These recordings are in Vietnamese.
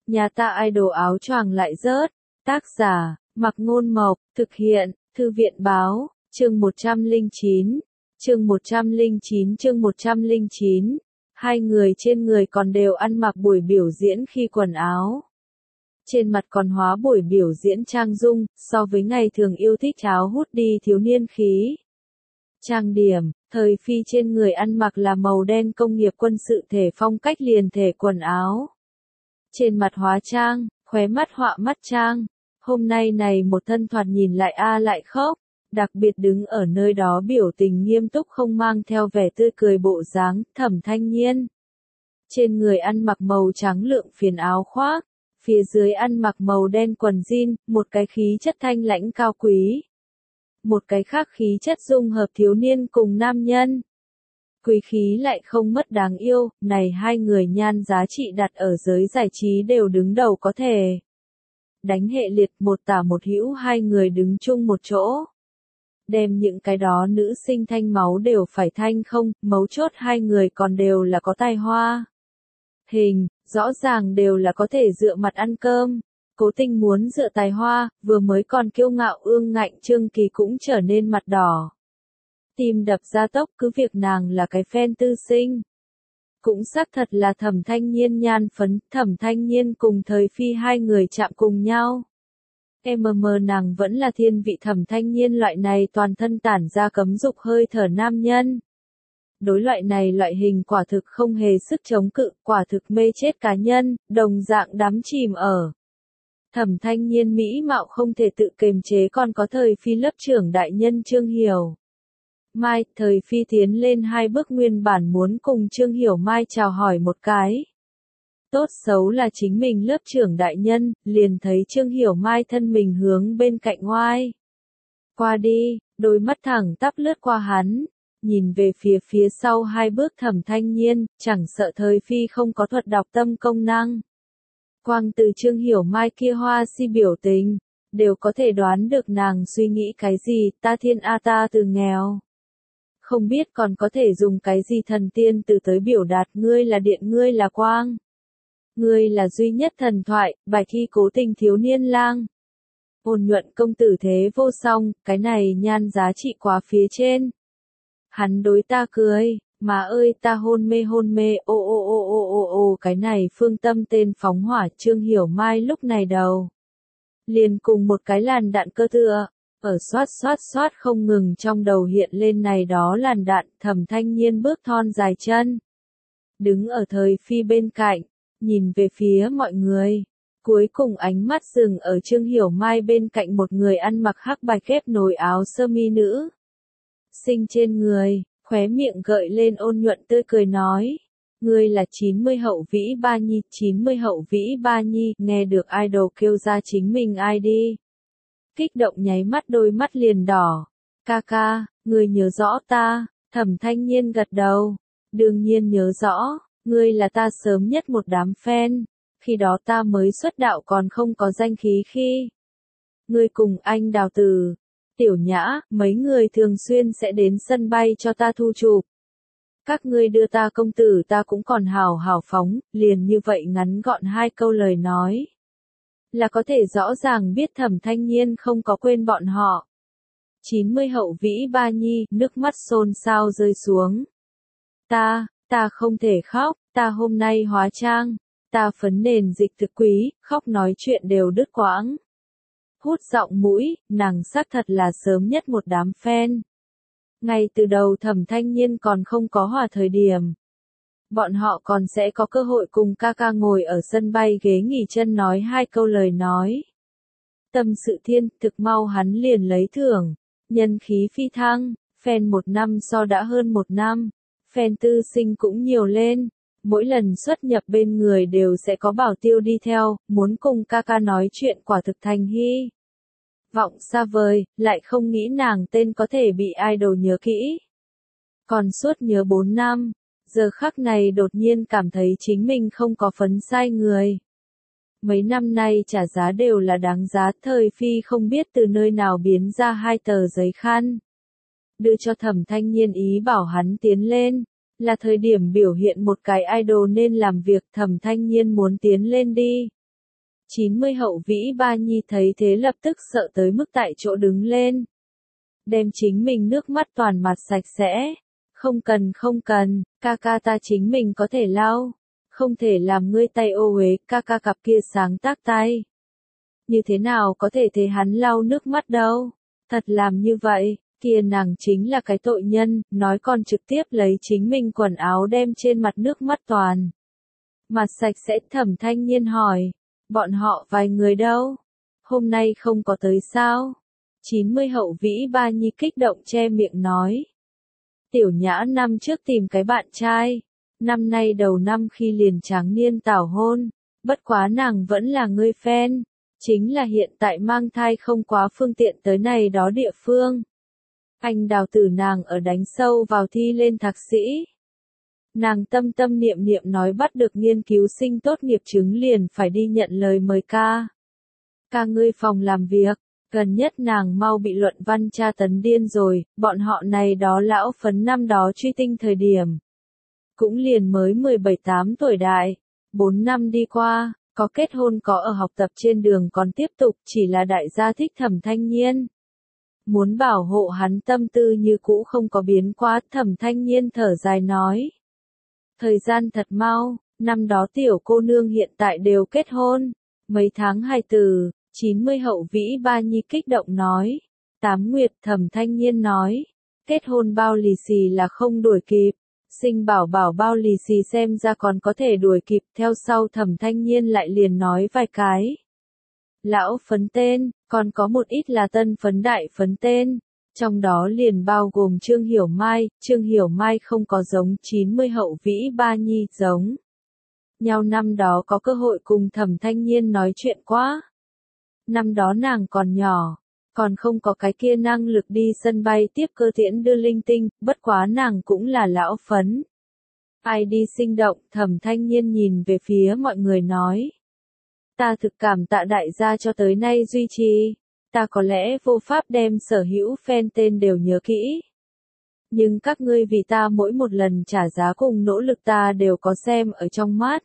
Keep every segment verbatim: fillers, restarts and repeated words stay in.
Nhà ta idol áo choàng lại rớt. Tác giả, Mặc Ngôn Mộc, thực hiện, Thư viện Báo, chương một trăm lẻ chín, chương một trăm lẻ chín chương một trăm lẻ chín. Hai người trên người còn đều ăn mặc buổi biểu diễn khi quần áo. Trên mặt còn hóa buổi biểu diễn trang dung, so với ngày thường yêu thích áo hút đi thiếu niên khí. Trang điểm, thời phi trên người ăn mặc là màu đen công nghiệp quân sự thể phong cách liền thể quần áo. Trên mặt hóa trang, khóe mắt họa mắt trang. Hôm nay này một thân thoạt nhìn lại a lại khóc, đặc biệt đứng ở nơi đó biểu tình nghiêm túc không mang theo vẻ tươi cười bộ dáng, Thẩm Thanh Nhiên. Trên người ăn mặc màu trắng lượng phiền áo khoác, phía dưới ăn mặc màu đen quần jean, một cái khí chất thanh lãnh cao quý. Một cái khác khí chất dung hợp thiếu niên cùng nam nhân. Quý khí lại không mất đáng yêu, này hai người nhan giá trị đặt ở giới giải trí đều đứng đầu có thể. Đánh hệ liệt một tả một hữu hai người đứng chung một chỗ. Đem những cái đó nữ sinh thanh máu đều phải thanh không, mấu chốt hai người còn đều là có tài hoa. Hình, rõ ràng đều là có thể dựa mặt ăn cơm. Cố Tình muốn dựa tài hoa, vừa mới còn kiêu ngạo ương ngạnh Trương Kỳ cũng trở nên mặt đỏ. Tim đập ra tốc cứ việc nàng là cái fan tư sinh. Cũng xác thật là Thẩm Thanh Nhiên nhan phấn, Thẩm Thanh Nhiên cùng thời phi hai người chạm cùng nhau. Em mờ mờ nàng vẫn là thiên vị Thẩm Thanh Nhiên loại này toàn thân tản ra cấm dục hơi thở nam nhân. Đối loại này loại hình quả thực không hề sức chống cự, quả thực mê chết cá nhân, đồng dạng đắm chìm ở. Thẩm Thanh Nhiên mỹ mạo không thể tự kiềm chế còn có thời phi lớp trưởng đại nhân Trương Hiểu. Mai, thời phi tiến lên hai bước nguyên bản muốn cùng Trương Hiểu Mai chào hỏi một cái. Tốt xấu là chính mình lớp trưởng đại nhân, liền thấy Trương Hiểu Mai thân mình hướng bên cạnh oai. Qua đi, đôi mắt thẳng tắp lướt qua hắn, nhìn về phía phía sau hai bước Thẩm Thanh Nhiên, chẳng sợ thời phi không có thuật đọc tâm công năng. Quang từ Trương Hiểu Mai kia hoa si biểu tình, đều có thể đoán được nàng suy nghĩ cái gì, ta thiên a ta từ nghèo. Không biết còn có thể dùng cái gì thần tiên từ tới biểu đạt ngươi là điện ngươi là quang. Ngươi là duy nhất thần thoại, bài thi Cố Tình thiếu niên lang. Ôn nhuận công tử thế vô song, cái này nhan giá trị quá phía trên. Hắn đối ta cười, mà ơi ta hôn mê hôn mê, ô ô ô ô ô ô cái này phương tâm tên phóng hỏa Trương Hiểu Mai lúc này đầu. Liền cùng một cái làn đạn cơ tựa, ở xoát xoát xoát không ngừng trong đầu hiện lên này đó làn đạn, Thẩm Thanh Nhiên bước thon dài chân. Đứng ở thời phi bên cạnh, nhìn về phía mọi người. Cuối cùng ánh mắt dừng ở Trương Hiểu Mai bên cạnh một người ăn mặc hắc bạch ghép nối áo sơ mi nữ. Sinh trên người, khóe miệng gợi lên ôn nhuận tươi cười nói. Ngươi là chín mươi hậu vĩ ba nhi, chín mươi hậu vĩ ba nhi, nghe được idol kêu ra chính mình ai đi. Kích động nháy mắt đôi mắt liền đỏ. Ca ca, ngươi nhớ rõ ta, Thẩm Thanh Nhiên gật đầu. Đương nhiên nhớ rõ, ngươi là ta sớm nhất một đám fan, khi đó ta mới xuất đạo còn không có danh khí khi. Ngươi cùng anh Đào Tử, Tiểu Nhã, mấy người thường xuyên sẽ đến sân bay cho ta thu chụp. Các ngươi đưa ta công tử ta cũng còn hào hào phóng, liền như vậy ngắn gọn hai câu lời nói. Là có thể rõ ràng biết Thẩm Thanh Nhiên không có quên bọn họ. chín mươi hậu vĩ ba nhi, nước mắt xôn xao rơi xuống. Ta, ta không thể khóc, ta hôm nay hóa trang, ta phấn nền dịch thực quý, khóc nói chuyện đều đứt quãng. Hút giọng mũi, nàng xác thật là sớm nhất một đám fan. Ngay từ đầu Thẩm Thanh Nhiên còn không có hòa thời điểm. Bọn họ còn sẽ có cơ hội cùng ca ca ngồi ở sân bay ghế nghỉ chân nói hai câu lời nói. Tâm sự thiên, thực mau hắn liền lấy thưởng, nhân khí phi thăng, fan một năm so đã hơn một năm, fan tư sinh cũng nhiều lên, mỗi lần xuất nhập bên người đều sẽ có bảo tiêu đi theo, muốn cùng ca ca nói chuyện quả thực thành hy. Vọng xa vời, lại không nghĩ nàng tên có thể bị idol nhớ kỹ. Còn suốt nhớ bốn năm. Giờ khắc này đột nhiên cảm thấy chính mình không có phấn sai người. Mấy năm nay trả giá đều là đáng giá, thời phi không biết từ nơi nào biến ra hai tờ giấy khăn. Đưa cho Thẩm Thanh Nhiên ý bảo hắn tiến lên, là thời điểm biểu hiện một cái idol nên làm việc Thẩm Thanh Nhiên muốn tiến lên đi. chín mươi hậu vĩ ba nhi thấy thế lập tức sợ tới mức tại chỗ đứng lên. Đem chính mình nước mắt toàn mặt sạch sẽ. Không cần không cần, ca ca ta chính mình có thể lau. Không thể làm ngươi tay ô uế, ca ca cặp kia sáng tác tay. Như thế nào có thể thế hắn lau nước mắt đâu. Thật làm như vậy, kia nàng chính là cái tội nhân, nói còn trực tiếp lấy chính mình quần áo đem trên mặt nước mắt toàn. Mặt sạch sẽ. Thẩm Thanh Nhiên hỏi, bọn họ vài người đâu? Hôm nay không có tới sao? chín mươi hậu vĩ ba nhi kích động che miệng nói. Tiểu Nhã năm trước tìm cái bạn trai, năm nay đầu năm khi liền tráng niên tảo hôn, bất quá nàng vẫn là ngươi fan, chính là hiện tại mang thai không quá phương tiện tới này đó địa phương. Anh đào tử nàng ở đánh sâu vào thi lên thạc sĩ. Nàng tâm tâm niệm niệm nói bắt được nghiên cứu sinh tốt nghiệp chứng liền phải đi nhận lời mời ca. Ca ngươi phòng làm việc, gần nhất nàng mau bị luận văn tra tấn điên rồi, bọn họ này đó lão phấn năm đó truy tinh thời điểm. Cũng liền mới mười bảy tám tuổi đại, bốn năm đi qua, có kết hôn có ở học tập trên đường còn tiếp tục, chỉ là đại gia thích Thẩm Thanh Nhiên. Muốn bảo hộ hắn tâm tư như cũ không có biến quá. Thẩm Thanh Nhiên thở dài nói. Thời gian thật mau, năm đó tiểu cô nương hiện tại đều kết hôn, mấy tháng hài tử. chín mươi hậu vĩ ba nhi kích động nói. Tám nguyệt. Thẩm Thanh Nhiên nói. Kết hôn bao lì xì là không đuổi kịp. Sinh bảo bảo bao lì xì xem ra còn có thể đuổi kịp. Theo sau Thẩm Thanh Nhiên lại liền nói vài cái. Lão phấn tên, còn có một ít là tân phấn đại phấn tên. Trong đó liền bao gồm Trương Hiểu Mai. Trương Hiểu Mai không có giống chín mươi hậu vĩ ba nhi giống nhau, năm đó có cơ hội cùng Thẩm Thanh Nhiên nói chuyện quá. Năm đó nàng còn nhỏ, còn không có cái kia năng lực đi sân bay tiếp cơ tiễn đưa linh tinh, bất quá nàng cũng là lão phấn. Ai đi sinh động. Thẩm Thanh Nhiên nhìn về phía mọi người nói. Ta thực cảm tạ đại gia cho tới nay duy trì, ta có lẽ vô pháp đem sở hữu fan tên đều nhớ kỹ. Nhưng các ngươi vì ta mỗi một lần trả giá cùng nỗ lực ta đều có xem ở trong mắt.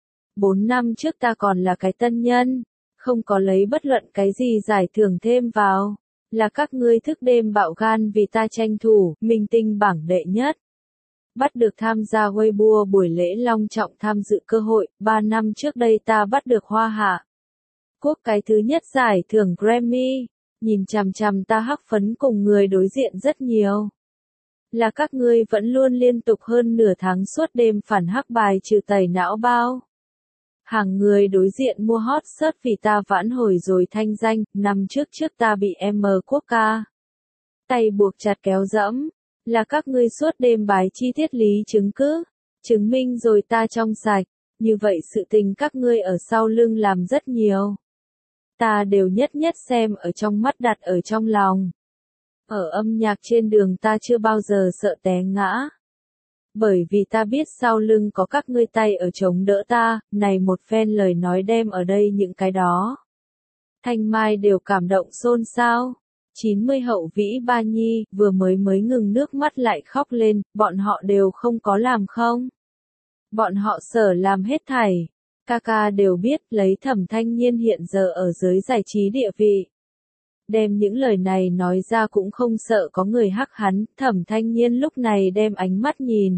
Bốn năm trước ta còn là cái tân nhân, không có lấy bất luận cái gì giải thưởng thêm vào, là các ngươi thức đêm bạo gan vì ta tranh thủ, minh tinh bảng đệ nhất. Bắt được tham gia Weibo buổi lễ long trọng tham dự cơ hội, ba năm trước đây ta bắt được Hoa Hạ Quốc cái thứ nhất giải thưởng Grammy, nhìn chằm chằm ta hắc phấn cùng người đối diện rất nhiều. Là các ngươi vẫn luôn liên tục hơn nửa tháng suốt đêm phản hắc bài trừ tẩy não bao. Hàng người đối diện mua hot search vì ta vãn hồi rồi thanh danh, năm trước trước ta bị M Quốc ca tay buộc chặt kéo dẫm. Là các ngươi suốt đêm bài chi tiết lý chứng cứ, chứng minh rồi ta trong sạch, như vậy sự tình các ngươi ở sau lưng làm rất nhiều. Ta đều nhất nhất xem ở trong mắt đặt ở trong lòng. Ở âm nhạc trên đường ta chưa bao giờ sợ té ngã. Bởi vì ta biết sau lưng có các ngươi tay ở chống đỡ ta, này một phen lời nói đem ở đây những cái đó. Thanh Mai đều cảm động xôn xao. chín mươi hậu vĩ ba nhi, vừa mới mới ngừng nước mắt lại khóc lên, bọn họ đều không có làm không. Bọn họ sở làm hết thảy. Ca ca đều biết lấy Thẩm Thanh Nhiên hiện giờ ở giới giải trí địa vị. Đem những lời này nói ra cũng không sợ có người hắc hắn. Thẩm Thanh Nhiên lúc này đem ánh mắt nhìn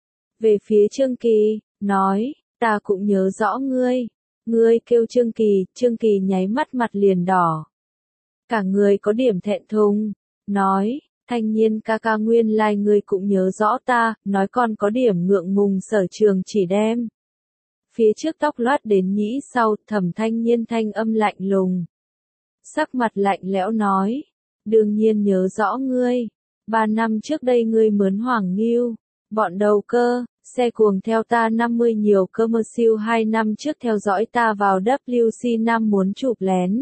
về phía Trương Kỳ, nói, ta cũng nhớ rõ ngươi. Ngươi kêu Trương Kỳ, Trương Kỳ nháy mắt mặt liền đỏ. Cả người có điểm thẹn thùng, nói, Thanh Nhiên ca ca nguyên lai like ngươi cũng nhớ rõ ta, nói còn có điểm ngượng ngùng Sở Trường chỉ đem. Phía trước tóc loát đến nhĩ sau, Thẩm Thanh Nhiên thanh âm lạnh lùng. Sắc mặt lạnh lẽo nói, đương nhiên nhớ rõ ngươi, ba năm trước đây ngươi mướn Hoàng Nghiêu, bọn đầu cơ, xe cuồng theo ta năm mươi nhiều cơ mơ siêu hai năm trước theo dõi ta vào W C năm muốn chụp lén.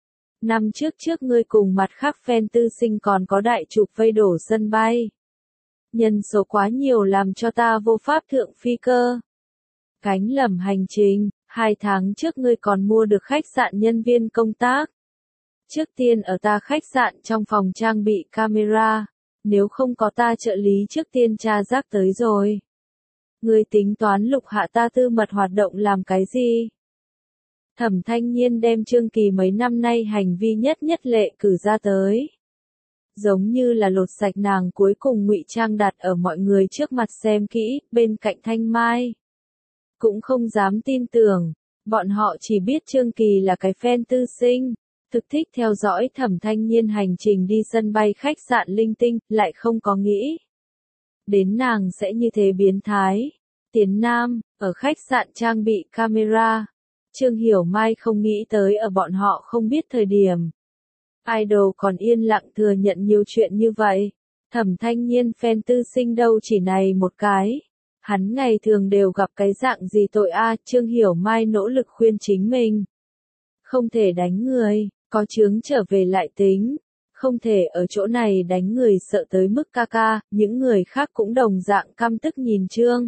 Năm trước trước ngươi cùng mặt khác fan tư sinh còn có đại chụp vây đổ sân bay. Nhân số quá nhiều làm cho ta vô pháp thượng phi cơ. Cánh lầm hành trình, hai tháng trước ngươi còn mua được khách sạn nhân viên công tác. Trước tiên ở ta khách sạn trong phòng trang bị camera, nếu không có ta trợ lý trước tiên tra rác tới rồi. Ngươi tính toán lục hạ ta tư mật hoạt động làm cái gì? Thẩm Thanh Nhiên đem Trương Kỳ mấy năm nay hành vi nhất nhất lệ cử ra tới. Giống như là lột sạch nàng cuối cùng ngụy trang đặt ở mọi người trước mặt xem kỹ, bên cạnh Thanh Mai. Cũng không dám tin tưởng, bọn họ chỉ biết Trương Kỳ là cái fan tư sinh, thực thích theo dõi Thẩm Thanh Nhiên hành trình đi sân bay khách sạn linh tinh, lại không có nghĩ. Đến nàng sẽ như thế biến thái. Tiến Nam, ở khách sạn trang bị camera. Trương Hiểu Mai không nghĩ tới ở bọn họ không biết thời điểm. Idol còn yên lặng thừa nhận nhiều chuyện như vậy. Thẩm Thanh Nhiên fan tư sinh đâu chỉ này một cái. Hắn ngày thường đều gặp cái dạng gì tội a, Trương Hiểu Mai nỗ lực khuyên chính mình. Không thể đánh người, có chướng trở về lại tính. Không thể ở chỗ này đánh người sợ tới mức ca ca, những người khác cũng đồng dạng căm tức nhìn Trương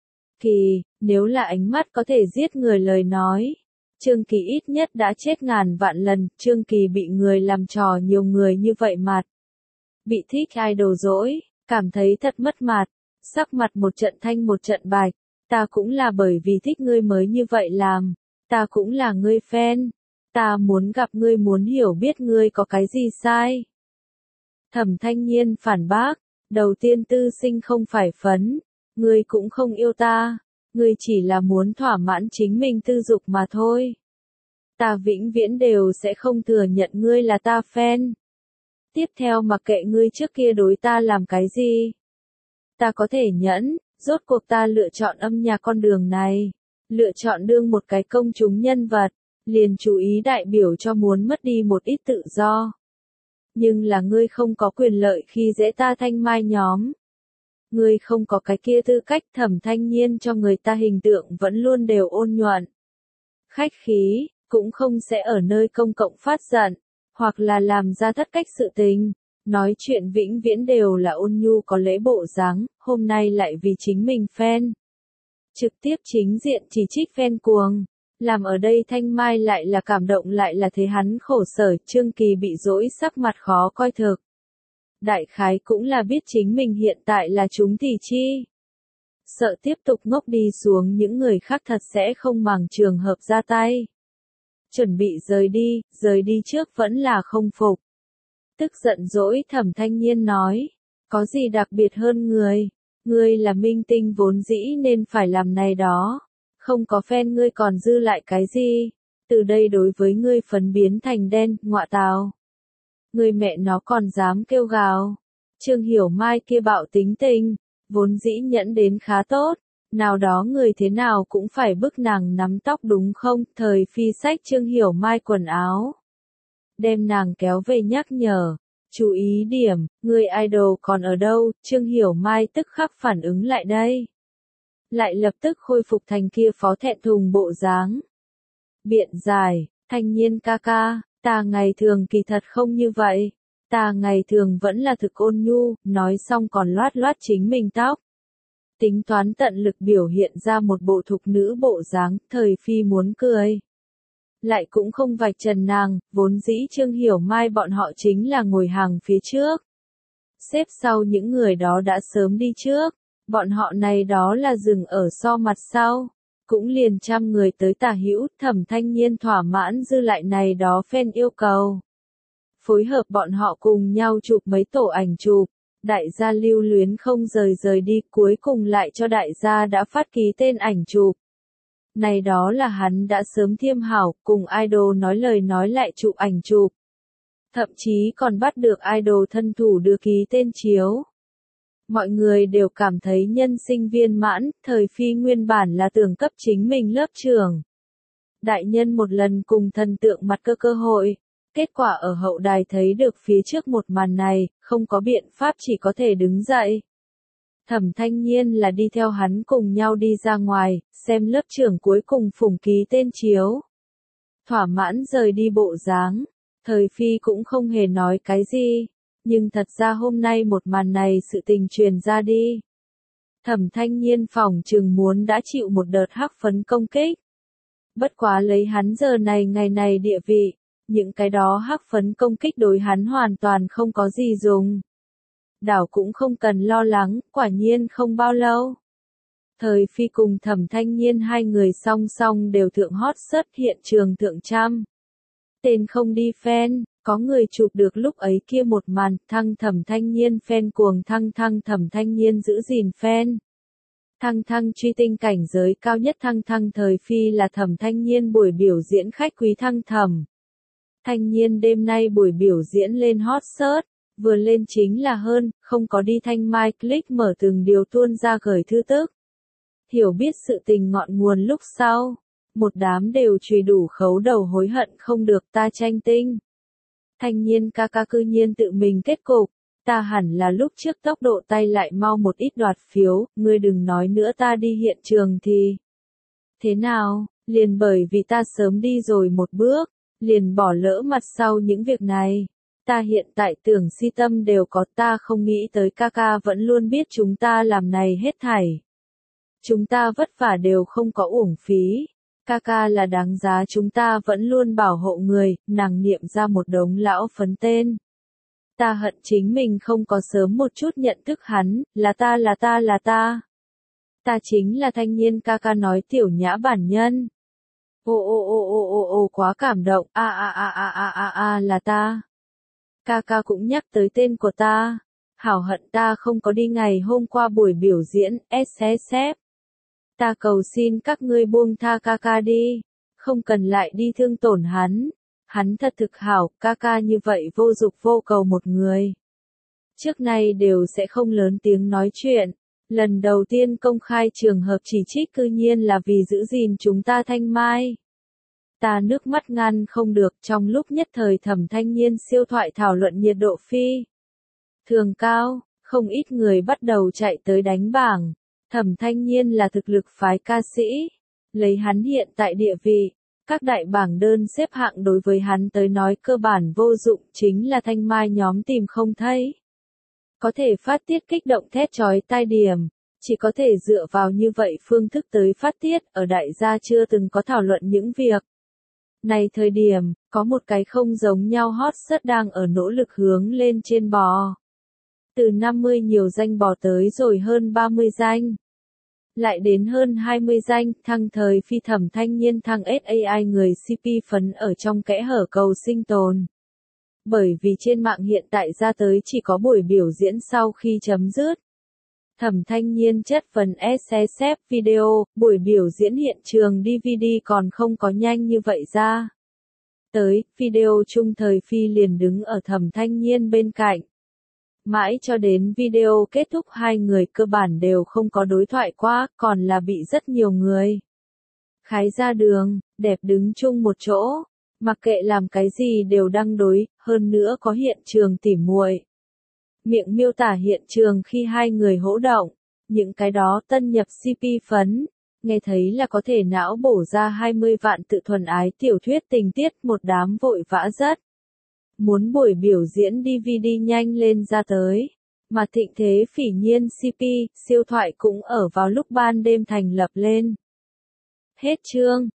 Kỳ, nếu là ánh mắt có thể giết người lời nói. Trương Kỳ ít nhất đã chết ngàn vạn lần, Trương Kỳ bị người làm trò nhiều người như vậy mặt. Bị thích idol dỗi, cảm thấy thật mất mặt, sắc mặt một trận thanh một trận bạch, ta cũng là bởi vì thích ngươi mới như vậy làm, ta cũng là ngươi fan, ta muốn gặp ngươi muốn hiểu biết ngươi có cái gì sai. Thẩm Thanh Nhiên phản bác, đầu tiên tư sinh không phải phấn, ngươi cũng không yêu ta. Ngươi chỉ là muốn thỏa mãn chính mình tư dục mà thôi. Ta vĩnh viễn đều sẽ không thừa nhận ngươi là ta fan. Tiếp theo mặc kệ ngươi trước kia đối ta làm cái gì. Ta có thể nhẫn, rốt cuộc ta lựa chọn âm nhạc con đường này. Lựa chọn đương một cái công chúng nhân vật, liền chú ý đại biểu cho muốn mất đi một ít tự do. Nhưng là ngươi không có quyền lợi khi dễ ta Thanh Mai nhóm. Ngươi không có cái kia tư cách. Thẩm Thanh Nhiên cho người ta hình tượng vẫn luôn đều ôn nhuận. Khách khí, cũng không sẽ ở nơi công cộng phát giận, hoặc là làm ra thất cách sự tình. Nói chuyện vĩnh viễn đều là ôn nhu có lễ bộ dáng, hôm nay lại vì chính mình fan. Trực tiếp chính diện chỉ trích fan cuồng. Làm ở đây Thanh Mai lại là cảm động lại là thấy hắn khổ sở, Trương Kỳ bị dỗi sắc mặt khó coi thực. Đại khái cũng là biết chính mình hiện tại là chúng thì chi. Sợ tiếp tục ngốc đi xuống những người khác thật sẽ không màng trường hợp ra tay. Chuẩn bị rời đi, rời đi trước vẫn là không phục. Tức giận dỗi Thẩm Thanh Nhiên nói, có gì đặc biệt hơn người, ngươi là minh tinh vốn dĩ nên phải làm này đó, không có fan ngươi còn dư lại cái gì, từ đây đối với ngươi phấn biến thành đen, ngọa tào. Người mẹ nó còn dám kêu gào. Trương Hiểu Mai kia bạo tính tình, vốn dĩ nhẫn đến khá tốt, nào đó người thế nào cũng phải bức nàng nắm tóc đúng không, thời phi sách Trương Hiểu Mai quần áo. Đem nàng kéo về nhắc nhở, chú ý điểm, người idol còn ở đâu, Trương Hiểu Mai tức khắc phản ứng lại đây. Lại lập tức khôi phục thành kia phó thẹn thùng bộ dáng. Biện giải, Thanh Nhiên ca ca. Ta ngày thường kỳ thật không như vậy, ta ngày thường vẫn là thực ôn nhu, nói xong còn loát loát chính mình tóc. Tính toán tận lực biểu hiện ra một bộ thục nữ bộ dáng, thời phi muốn cười. Lại cũng không vạch trần nàng, vốn dĩ Trương Hiểu Mai bọn họ chính là ngồi hàng phía trước. Xếp sau những người đó đã sớm đi trước, bọn họ này đó là dừng ở so mặt sau. Cũng liền trăm người tới tả hữu, Thẩm Thanh Nhiên thỏa mãn dư lại này đó fan yêu cầu. Phối hợp bọn họ cùng nhau chụp mấy tổ ảnh chụp, đại gia lưu luyến không rời rời đi, cuối cùng lại cho đại gia đã phát ký tên ảnh chụp. Này đó là hắn đã sớm thiêm hảo, cùng idol nói lời nói lại chụp ảnh chụp. Thậm chí còn bắt được idol thân thủ đưa ký tên chiếu. Mọi người đều cảm thấy nhân sinh viên mãn, thời phi nguyên bản là tưởng cấp chính mình lớp trưởng. Đại nhân một lần cùng thần tượng mặt cơ cơ hội, kết quả ở hậu đài thấy được phía trước một màn này, không có biện pháp chỉ có thể đứng dậy. Thẩm Thanh Nhiên là đi theo hắn cùng nhau đi ra ngoài, xem lớp trưởng cuối cùng phủng ký tên chiếu. Thỏa mãn rời đi bộ dáng, thời phi cũng không hề nói cái gì. Nhưng thật ra hôm nay một màn này sự tình truyền ra đi. Thẩm Thanh Nhiên phỏng chừng muốn đã chịu một đợt hắc phấn công kích. Bất quá lấy hắn giờ này ngày này địa vị, những cái đó hắc phấn công kích đối hắn hoàn toàn không có gì dùng. Đảo cũng không cần lo lắng, quả nhiên không bao lâu. Thời Phi cùng Thẩm Thanh Nhiên hai người song song đều thượng hot search hiện trường thượng trăm. Tên không đi fan, có người chụp được lúc ấy kia một màn, thăng Thẩm Thanh Nhiên fan cuồng thăng thăng Thẩm Thanh Nhiên giữ gìn fan. Thăng thăng truy tinh cảnh giới cao nhất thăng thăng Thời Phi là Thẩm Thanh Nhiên buổi biểu diễn khách quý thăng Thẩm Thanh Nhiên đêm nay buổi biểu diễn lên hot search, vừa lên chính là hơn, không có đi thanh mai click mở từng điều tuôn ra gửi thư tức. Hiểu biết sự tình ngọn nguồn lúc sau, một đám đều chùy đủ khấu đầu hối hận không được ta tranh tinh. Thanh Nhiên ca ca cư nhiên tự mình kết cục, ta hẳn là lúc trước tốc độ tay lại mau một ít đoạt phiếu, ngươi đừng nói nữa ta đi hiện trường thì. Thế nào, liền bởi vì ta sớm đi rồi một bước, liền bỏ lỡ mặt sau những việc này. Ta hiện tại tưởng si tâm đều có, ta không nghĩ tới ca ca vẫn luôn biết chúng ta làm này hết thảy. Chúng ta vất vả đều không có uổng phí. Ca ca là đáng giá chúng ta vẫn luôn bảo hộ người, nàng niệm ra một đống lão phấn tên. Ta hận chính mình không có sớm một chút nhận thức hắn, là ta là ta là ta. Ta chính là Thanh Nhiên ca ca nói tiểu nhã bản nhân. Ô ô ô ô ô ô quá cảm động, a a a a a a a là ta. Ca ca cũng nhắc tới tên của ta. Hảo hận ta không có đi ngày hôm qua buổi biểu diễn, ét ét ép. Ta cầu xin các ngươi buông tha ca ca đi, không cần lại đi thương tổn hắn. Hắn thật thực hảo, ca ca như vậy vô dục vô cầu một người. Trước nay đều sẽ không lớn tiếng nói chuyện. Lần đầu tiên công khai trường hợp chỉ trích cư nhiên là vì giữ gìn chúng ta thanh mai. Ta nước mắt ngăn không được trong lúc nhất thời Thẩm Thanh Nhiên siêu thoại thảo luận nhiệt độ phi. Thường cao, không ít người bắt đầu chạy tới đánh bảng. Thẩm Thanh Nhiên là thực lực phái ca sĩ. Lấy hắn hiện tại địa vị, các đại bảng đơn xếp hạng đối với hắn tới nói cơ bản vô dụng chính là thanh mai nhóm tìm không thấy. Có thể phát tiết kích động thét chói tai điểm, chỉ có thể dựa vào như vậy phương thức tới phát tiết, ở đại gia chưa từng có thảo luận những việc. Này thời điểm, có một cái không giống nhau hot search đang ở nỗ lực hướng lên trên bò. Từ năm mươi nhiều danh bò tới rồi hơn ba mươi danh. Lại đến hơn hai mươi danh, thăng Thời Phi Thẩm Thanh Nhiên thăng ét a i người xê pê phấn ở trong kẽ hở cầu sinh tồn. Bởi vì trên mạng hiện tại ra tới chỉ có buổi biểu diễn sau khi chấm dứt. Thẩm Thanh Nhiên chất vấn ét ét ép video, buổi biểu diễn hiện trường đê vê đê còn không có nhanh như vậy ra. Tới, video chung Thời Phi liền đứng ở Thẩm Thanh Nhiên bên cạnh. Mãi cho đến video kết thúc hai người cơ bản đều không có đối thoại qua, còn là bị rất nhiều người khái ra đường, đẹp đứng chung một chỗ, mặc kệ làm cái gì đều đăng đối, hơn nữa có hiện trường tỉ muội. Miệng miêu tả hiện trường khi hai người hỗ động, những cái đó tân nhập xê pê phấn, nghe thấy là có thể não bổ ra hai mươi vạn tự thuần ái tiểu thuyết tình tiết một đám vội vã rất. Muốn buổi biểu diễn đê vê đê nhanh lên ra tới, mà Thịnh Thế Phỉ Nhiên xê pê, siêu thoại cũng ở vào lúc ban đêm thành lập lên. Hết chương.